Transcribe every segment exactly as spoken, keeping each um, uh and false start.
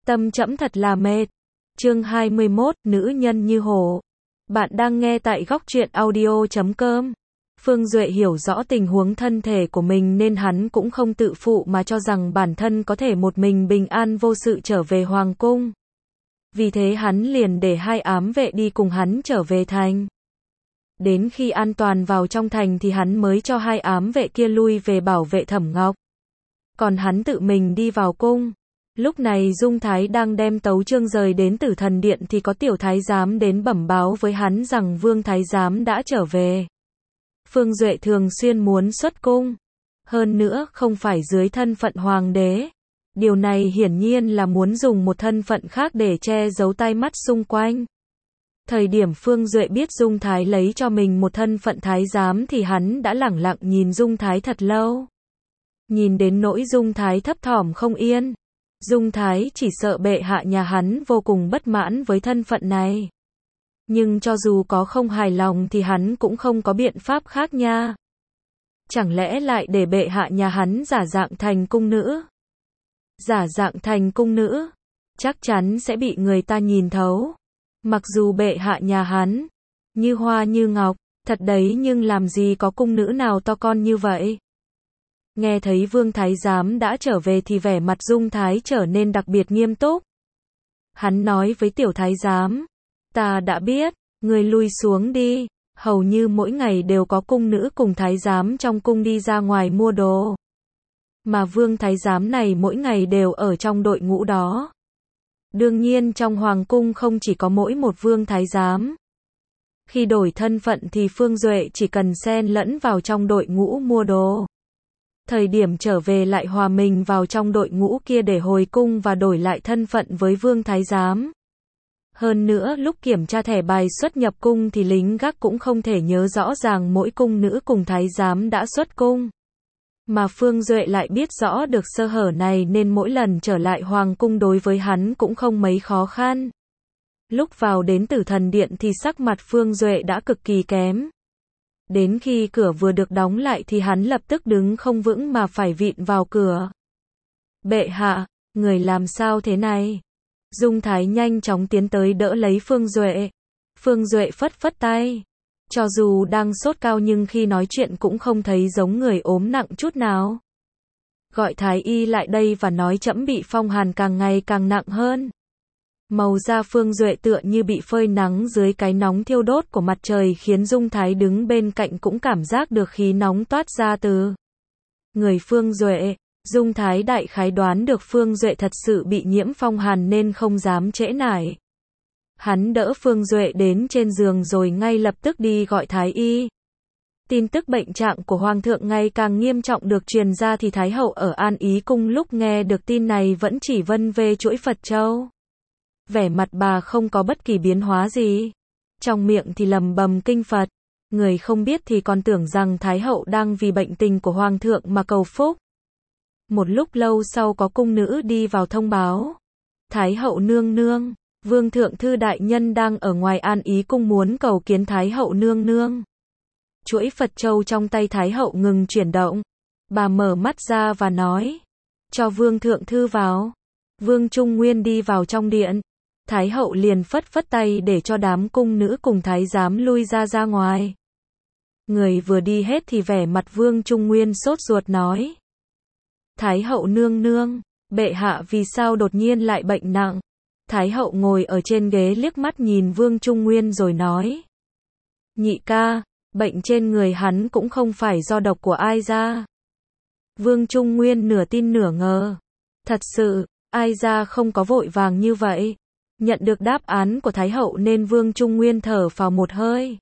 Tâm trẫm thật là mệt. Chương hai mươi mốt, nữ nhân như hổ. Bạn đang nghe tại góc truyện audio chấm com. Phương Duệ hiểu rõ tình huống thân thể của mình nên hắn cũng không tự phụ mà cho rằng bản thân có thể một mình bình an vô sự trở về hoàng cung. Vì thế hắn liền để hai ám vệ đi cùng hắn trở về thành. Đến khi an toàn vào trong thành thì hắn mới cho hai ám vệ kia lui về bảo vệ Thẩm Ngọc. Còn hắn tự mình đi vào cung. Lúc này Dung Thái đang đem tấu chương rời đến Tử Thần Điện thì có tiểu thái giám đến bẩm báo với hắn rằng Vương thái giám đã trở về. Phương Duệ thường xuyên muốn xuất cung. Hơn nữa không phải dưới thân phận hoàng đế. Điều này hiển nhiên là muốn dùng một thân phận khác để che giấu tai mắt xung quanh. Thời điểm Phương Duệ biết Dung Thái lấy cho mình một thân phận thái giám thì hắn đã lẳng lặng nhìn Dung Thái thật lâu. Nhìn đến nỗi Dung Thái thấp thỏm không yên. Dung Thái chỉ sợ bệ hạ nhà hắn vô cùng bất mãn với thân phận này. Nhưng cho dù có không hài lòng thì hắn cũng không có biện pháp khác nha. Chẳng lẽ lại để bệ hạ nhà hắn giả dạng thành cung nữ? Giả dạng thành cung nữ, chắc chắn sẽ bị người ta nhìn thấu. Mặc dù bệ hạ nhà hắn, như hoa như ngọc, thật đấy nhưng làm gì có cung nữ nào to con như vậy? Nghe thấy Vương thái giám đã trở về thì vẻ mặt Dung Thái trở nên đặc biệt nghiêm túc. Hắn nói với tiểu thái giám, ta đã biết, người lui xuống đi, hầu như mỗi ngày đều có cung nữ cùng thái giám trong cung đi ra ngoài mua đồ. Mà Vương thái giám này mỗi ngày đều ở trong đội ngũ đó. Đương nhiên trong hoàng cung không chỉ có mỗi một Vương thái giám. Khi đổi thân phận thì Phương Duệ chỉ cần xen lẫn vào trong đội ngũ mua đồ. Thời điểm trở về lại hòa mình vào trong đội ngũ kia để hồi cung và đổi lại thân phận với Vương thái giám. Hơn nữa lúc kiểm tra thẻ bài xuất nhập cung thì lính gác cũng không thể nhớ rõ ràng mỗi cung nữ cùng thái giám đã xuất cung. Mà Phương Duệ lại biết rõ được sơ hở này nên mỗi lần trở lại hoàng cung đối với hắn cũng không mấy khó khăn. Lúc vào đến Tử Thần Điện thì sắc mặt Phương Duệ đã cực kỳ kém. Đến khi cửa vừa được đóng lại thì hắn lập tức đứng không vững mà phải vịn vào cửa. Bệ hạ, người làm sao thế này? Dung Thái nhanh chóng tiến tới đỡ lấy Phương Duệ. Phương Duệ phất phất tay. Cho dù đang sốt cao nhưng khi nói chuyện cũng không thấy giống người ốm nặng chút nào. Gọi Thái y lại đây và nói trẫm bị phong hàn càng ngày càng nặng hơn. Màu da Phương Duệ tựa như bị phơi nắng dưới cái nóng thiêu đốt của mặt trời khiến Dung Thái đứng bên cạnh cũng cảm giác được khí nóng toát ra từ người Phương Duệ. Dung Thái đại khái đoán được Phương Duệ thật sự bị nhiễm phong hàn nên không dám trễ nải. Hắn đỡ Phương Duệ đến trên giường rồi ngay lập tức đi gọi Thái y. Tin tức bệnh trạng của Hoàng thượng ngày càng nghiêm trọng được truyền ra thì Thái hậu ở An Ý Cung lúc nghe được tin này vẫn chỉ vân vê chuỗi Phật châu. Vẻ mặt bà không có bất kỳ biến hóa gì. Trong miệng thì lầm bầm kinh Phật. Người không biết thì còn tưởng rằng Thái hậu đang vì bệnh tình của Hoàng thượng mà cầu phúc. Một lúc lâu sau có cung nữ đi vào thông báo. Thái hậu nương nương, Vương thượng thư đại nhân đang ở ngoài An Ý Cung muốn cầu kiến Thái hậu nương nương. Chuỗi Phật châu trong tay Thái hậu ngừng chuyển động. Bà mở mắt ra và nói. Cho Vương thượng thư vào. Vương Trung Nguyên đi vào trong điện. Thái hậu liền phất phất tay để cho đám cung nữ cùng thái giám lui ra ra ngoài. Người vừa đi hết thì vẻ mặt Vương Trung Nguyên sốt ruột nói. Thái hậu nương nương, bệ hạ vì sao đột nhiên lại bệnh nặng? Thái hậu ngồi ở trên ghế liếc mắt nhìn Vương Trung Nguyên rồi nói. Nhị ca, bệnh trên người hắn cũng không phải do độc của ai ra. Vương Trung Nguyên nửa tin nửa ngờ. Thật sự, ai ra không có vội vàng như vậy. Nhận được đáp án của Thái hậu nên Vương Trung Nguyên thở phào một hơi.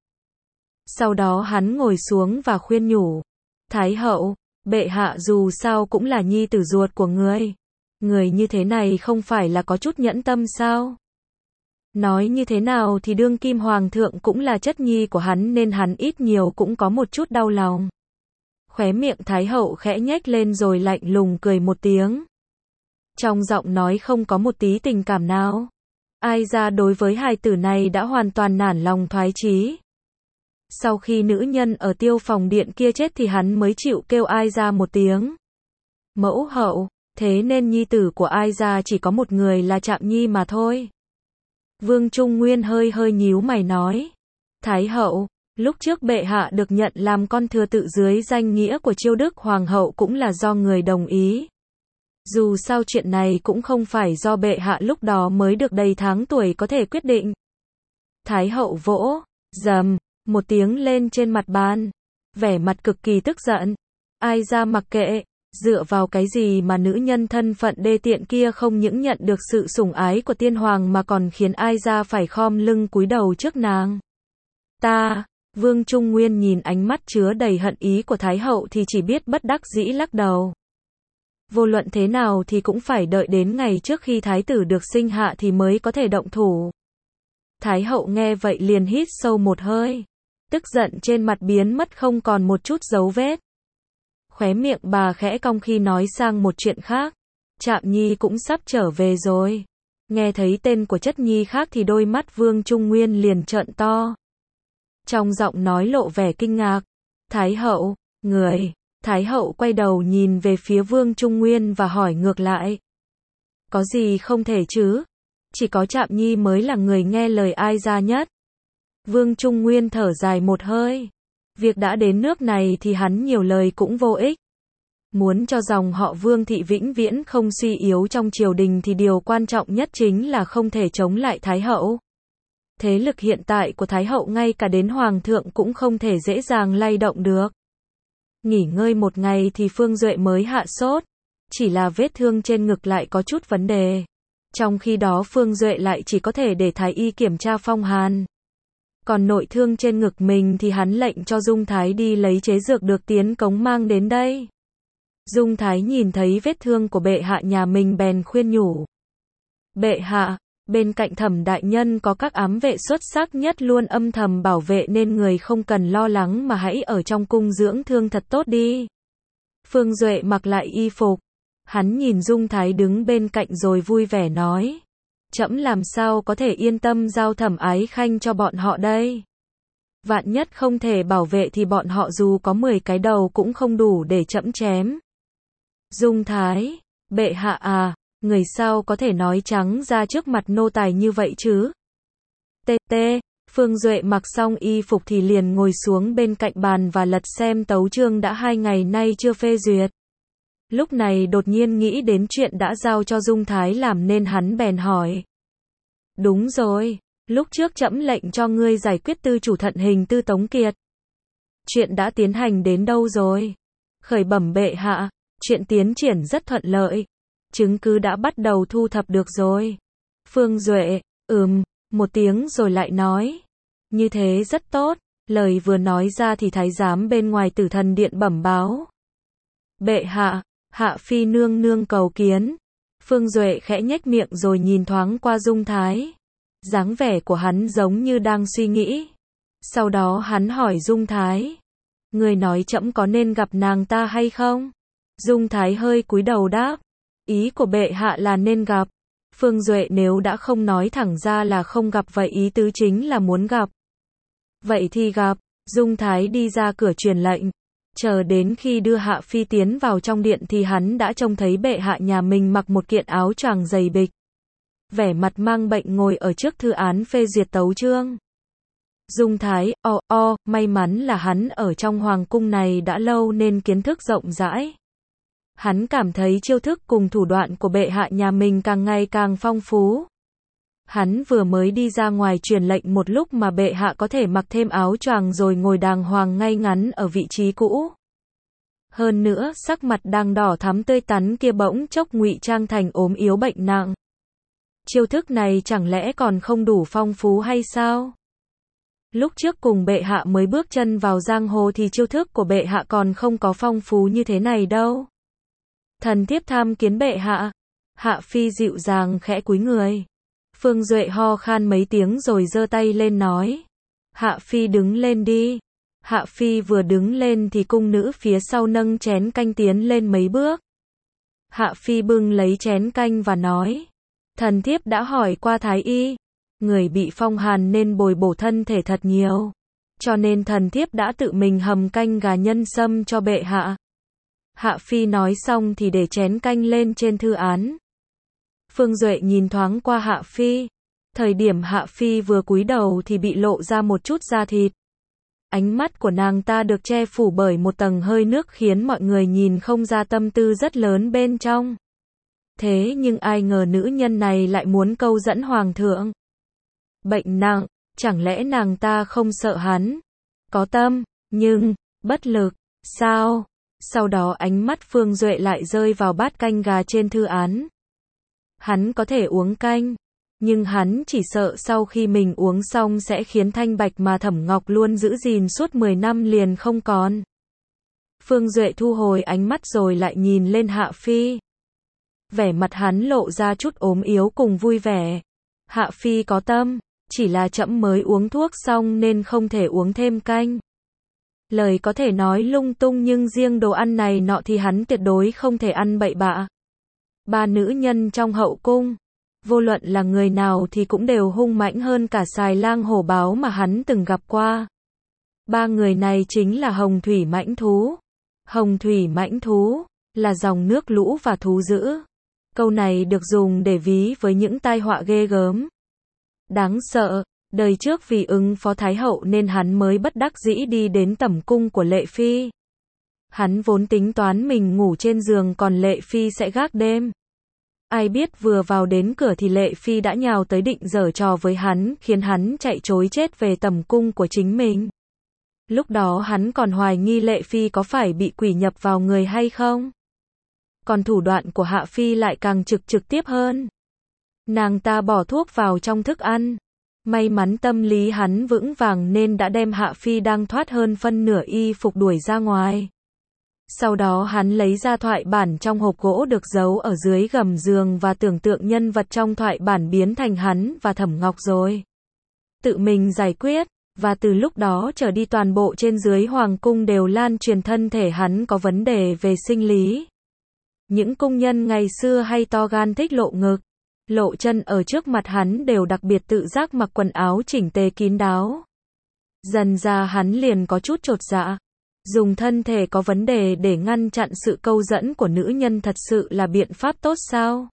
Sau đó hắn ngồi xuống và khuyên nhủ. Thái hậu, bệ hạ dù sao cũng là nhi tử ruột của người. Người như thế này không phải là có chút nhẫn tâm sao? Nói như thế nào thì đương kim hoàng thượng cũng là chất nhi của hắn nên hắn ít nhiều cũng có một chút đau lòng. Khóe miệng Thái hậu khẽ nhếch lên rồi lạnh lùng cười một tiếng. Trong giọng nói không có một tí tình cảm nào. Ai ra đối với hài tử này đã hoàn toàn nản lòng thoái chí. Sau khi nữ nhân ở Tiêu Phòng Điện kia chết thì hắn mới chịu kêu ai ra một tiếng. Mẫu hậu, Thế nên nhi tử của Ai gia chỉ có một người là Trạm Nhi mà thôi. Vương Trung Nguyên hơi hơi nhíu mày nói. Thái hậu, lúc trước bệ hạ được nhận làm con thừa tự dưới danh nghĩa của Chiêu Đức Hoàng hậu cũng là do người đồng ý. Dù sao chuyện này cũng không phải do bệ hạ lúc đó mới được đầy tháng tuổi có thể quyết định. Thái hậu vỗ, rầm, một tiếng lên trên mặt bàn. Vẻ mặt cực kỳ tức giận. Ai gia mặc kệ, dựa vào cái gì mà nữ nhân thân phận đê tiện kia không những nhận được sự sủng ái của tiên hoàng mà còn khiến Ai gia phải khom lưng cúi đầu trước nàng. Ta, Vương Trung Nguyên nhìn ánh mắt chứa đầy hận ý của Thái hậu thì chỉ biết bất đắc dĩ lắc đầu. Vô luận thế nào thì cũng phải đợi đến ngày trước khi thái tử được sinh hạ thì mới có thể động thủ. Thái hậu nghe vậy liền hít sâu một hơi. Tức giận trên mặt biến mất không còn một chút dấu vết. Khóe miệng bà khẽ cong khi nói sang một chuyện khác. Trạm Nhi cũng sắp trở về rồi. Nghe thấy tên của chất nhi khác thì đôi mắt Vương Trung Nguyên liền trợn to. Trong giọng nói lộ vẻ kinh ngạc. Thái hậu, người. Thái hậu quay đầu nhìn về phía Vương Trung Nguyên và hỏi ngược lại. Có gì không thể chứ? Chỉ có Trạm Nhi mới là người nghe lời Ai gia nhất. Vương Trung Nguyên thở dài một hơi. Việc đã đến nước này thì hắn nhiều lời cũng vô ích. Muốn cho dòng họ Vương thị vĩnh viễn không suy yếu trong triều đình thì điều quan trọng nhất chính là không thể chống lại Thái hậu. Thế lực hiện tại của Thái hậu ngay cả đến Hoàng thượng cũng không thể dễ dàng lay động được. Nghỉ ngơi một ngày thì Phương Duệ mới hạ sốt. Chỉ là vết thương trên ngực lại có chút vấn đề. Trong khi đó Phương Duệ lại chỉ có thể để Thái y kiểm tra phong hàn. Còn nội thương trên ngực mình thì hắn lệnh cho Dung Thái đi lấy chế dược được tiến cống mang đến đây. Dung Thái nhìn thấy vết thương của bệ hạ nhà mình bèn khuyên nhủ. Bệ hạ, bên cạnh Thẩm đại nhân có các ám vệ xuất sắc nhất luôn âm thầm bảo vệ nên người không cần lo lắng mà hãy ở trong cung dưỡng thương thật tốt đi. Phương Duệ mặc lại y phục. Hắn nhìn Dung Thái đứng bên cạnh rồi vui vẻ nói. Trẫm làm sao có thể yên tâm giao Thẩm Ái Khanh cho bọn họ đây. Vạn nhất không thể bảo vệ thì bọn họ dù có mười cái đầu cũng không đủ để trẫm chém. Dung Thái, bệ hạ à, người sao có thể nói trắng ra trước mặt nô tài như vậy chứ? Tê tê, Phương Duệ mặc xong y phục thì liền ngồi xuống bên cạnh bàn và lật xem tấu chương đã hai ngày nay chưa phê duyệt. Lúc này đột nhiên nghĩ đến chuyện đã giao cho Dung Thái làm nên hắn bèn hỏi. Đúng rồi, lúc trước trẫm lệnh cho ngươi giải quyết tư chủ thận hình tư Tống Kiệt. Chuyện đã tiến hành đến đâu rồi? Khởi bẩm bệ hạ, chuyện tiến triển rất thuận lợi. Chứng cứ đã bắt đầu thu thập được rồi. Phương Duệ, ừm, một tiếng rồi lại nói. Như thế rất tốt, lời vừa nói ra thì thái giám bên ngoài Tử Thần điện bẩm báo. Bệ hạ, hạ phi nương nương cầu kiến. Phương Duệ khẽ nhếch miệng rồi nhìn thoáng qua Dung Thái. Dáng vẻ của hắn giống như đang suy nghĩ. Sau đó hắn hỏi Dung Thái. Người nói trẫm có nên gặp nàng ta hay không? Dung Thái hơi cúi đầu đáp. Ý của bệ hạ là nên gặp. Phương Duệ nếu đã không nói thẳng ra là không gặp vậy ý tứ chính là muốn gặp. Vậy thì gặp. Dung Thái đi ra cửa truyền lệnh. Chờ đến khi đưa Hạ Phi tiến vào trong điện thì hắn đã trông thấy bệ hạ nhà mình mặc một kiện áo choàng dày bịch. Vẻ mặt mang bệnh ngồi ở trước thư án phê duyệt tấu chương. Dung Thái, o o, may mắn là hắn ở trong hoàng cung này đã lâu nên kiến thức rộng rãi. Hắn cảm thấy chiêu thức cùng thủ đoạn của bệ hạ nhà mình càng ngày càng phong phú. Hắn vừa mới đi ra ngoài truyền lệnh một lúc mà bệ hạ có thể mặc thêm áo choàng rồi ngồi đàng hoàng ngay ngắn ở vị trí cũ. Hơn nữa, sắc mặt đang đỏ thắm tươi tắn kia bỗng chốc ngụy trang thành ốm yếu bệnh nặng. Chiêu thức này chẳng lẽ còn không đủ phong phú hay sao? Lúc trước cùng bệ hạ mới bước chân vào giang hồ thì chiêu thức của bệ hạ còn không có phong phú như thế này đâu. Thần thiếp tham kiến bệ hạ. Hạ Phi dịu dàng khẽ cúi người. Phương Duệ ho khan mấy tiếng rồi giơ tay lên nói. Hạ Phi đứng lên đi. Hạ Phi vừa đứng lên thì cung nữ phía sau nâng chén canh tiến lên mấy bước. Hạ Phi bưng lấy chén canh và nói. Thần thiếp đã hỏi qua thái y. Người bị phong hàn nên bồi bổ thân thể thật nhiều. Cho nên thần thiếp đã tự mình hầm canh gà nhân sâm cho bệ hạ. Hạ Phi nói xong thì để chén canh lên trên thư án. Phương Duệ nhìn thoáng qua Hạ Phi. Thời điểm Hạ Phi vừa cúi đầu thì bị lộ ra một chút da thịt. Ánh mắt của nàng ta được che phủ bởi một tầng hơi nước khiến mọi người nhìn không ra tâm tư rất lớn bên trong. Thế nhưng ai ngờ nữ nhân này lại muốn câu dẫn hoàng thượng. Bệnh nặng, chẳng lẽ nàng ta không sợ hắn? Có tâm, nhưng, bất lực, sao? Sau đó ánh mắt Phương Duệ lại rơi vào bát canh gà trên thư án. Hắn có thể uống canh, nhưng hắn chỉ sợ sau khi mình uống xong sẽ khiến thanh bạch mà Thẩm Ngọc luôn giữ gìn suốt mười năm liền không còn. Phương Duệ thu hồi ánh mắt rồi lại nhìn lên Hạ Phi. Vẻ mặt hắn lộ ra chút ốm yếu cùng vui vẻ. Hạ Phi có tâm, chỉ là trẫm mới uống thuốc xong nên không thể uống thêm canh. Lời có thể nói lung tung nhưng riêng đồ ăn này nọ thì hắn tuyệt đối không thể ăn bậy bạ. Ba nữ nhân trong hậu cung, vô luận là người nào thì cũng đều hung mãnh hơn cả Xài Lang Hổ Báo mà hắn từng gặp qua. Ba người này chính là Hồng Thủy Mãnh Thú. Hồng Thủy Mãnh Thú là dòng nước lũ và thú dữ. Câu này được dùng để ví với những tai họa ghê gớm, đáng sợ. Đời trước vì ứng phó Thái Hậu nên hắn mới bất đắc dĩ đi đến tẩm cung của Lệ Phi. Hắn vốn tính toán mình ngủ trên giường còn Lệ Phi sẽ gác đêm. Ai biết vừa vào đến cửa thì Lệ Phi đã nhào tới định giở trò với hắn, khiến hắn chạy trối chết về tẩm cung của chính mình. Lúc đó hắn còn hoài nghi Lệ Phi có phải bị quỷ nhập vào người hay không. Còn thủ đoạn của Hạ Phi lại càng trực trực tiếp hơn. Nàng ta bỏ thuốc vào trong thức ăn. May mắn tâm lý hắn vững vàng nên đã đem Hạ Phi đang thoát hơn phân nửa y phục đuổi ra ngoài. Sau đó hắn lấy ra thoại bản trong hộp gỗ được giấu ở dưới gầm giường và tưởng tượng nhân vật trong thoại bản biến thành hắn và Thẩm Ngọc rồi tự mình giải quyết, và từ lúc đó trở đi toàn bộ trên dưới hoàng cung đều lan truyền thân thể hắn có vấn đề về sinh lý. Những cung nhân ngày xưa hay to gan thích lộ ngực, lộ chân ở trước mặt hắn đều đặc biệt tự giác mặc quần áo chỉnh tề kín đáo. Dần ra hắn liền có chút chột dạ. Dùng thân thể có vấn đề để ngăn chặn sự câu dẫn của nữ nhân thật sự là biện pháp tốt sao?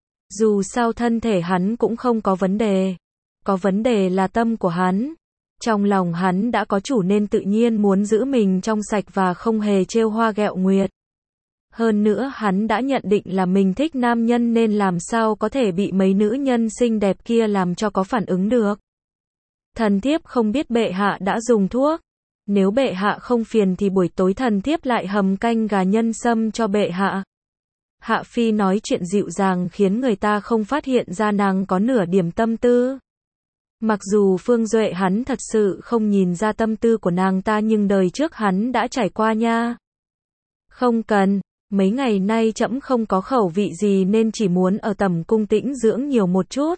Dù sao thân thể hắn cũng không có vấn đề. Có vấn đề là tâm của hắn. Trong lòng hắn đã có chủ nên tự nhiên muốn giữ mình trong sạch và không hề trêu hoa ghẹo nguyệt. Hơn nữa hắn đã nhận định là mình thích nam nhân nên làm sao có thể bị mấy nữ nhân xinh đẹp kia làm cho có phản ứng được. Thần thiếp không biết bệ hạ đã dùng thuốc. Nếu bệ hạ không phiền thì buổi tối thần thiếp lại hầm canh gà nhân sâm cho bệ hạ. Hạ Phi nói chuyện dịu dàng khiến người ta không phát hiện ra nàng có nửa điểm tâm tư. Mặc dù Phương Duệ hắn thật sự không nhìn ra tâm tư của nàng ta nhưng đời trước hắn đã trải qua nha. Không cần, mấy ngày nay trẫm không có khẩu vị gì nên chỉ muốn ở tẩm cung tĩnh dưỡng nhiều một chút.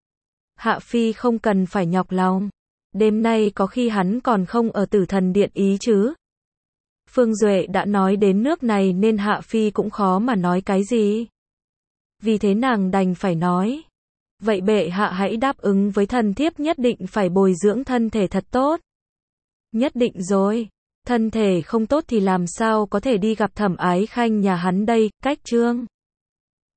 Hạ Phi không cần phải nhọc lòng. Đêm nay có khi hắn còn không ở Tử Thần Điện ý chứ. Phương Duệ đã nói đến nước này nên Hạ Phi cũng khó mà nói cái gì. Vì thế nàng đành phải nói. Vậy bệ hạ hãy đáp ứng với thần thiếp nhất định phải bồi dưỡng thân thể thật tốt. Nhất định rồi. Thân thể không tốt thì làm sao có thể đi gặp Thẩm Ái Khanh nhà hắn đây, cách trương.